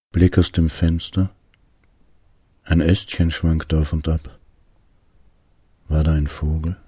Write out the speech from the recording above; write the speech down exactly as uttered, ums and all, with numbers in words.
Blick aus dem Fenster. Ein Ästchen schwankt auf und ab. War da ein Vogel?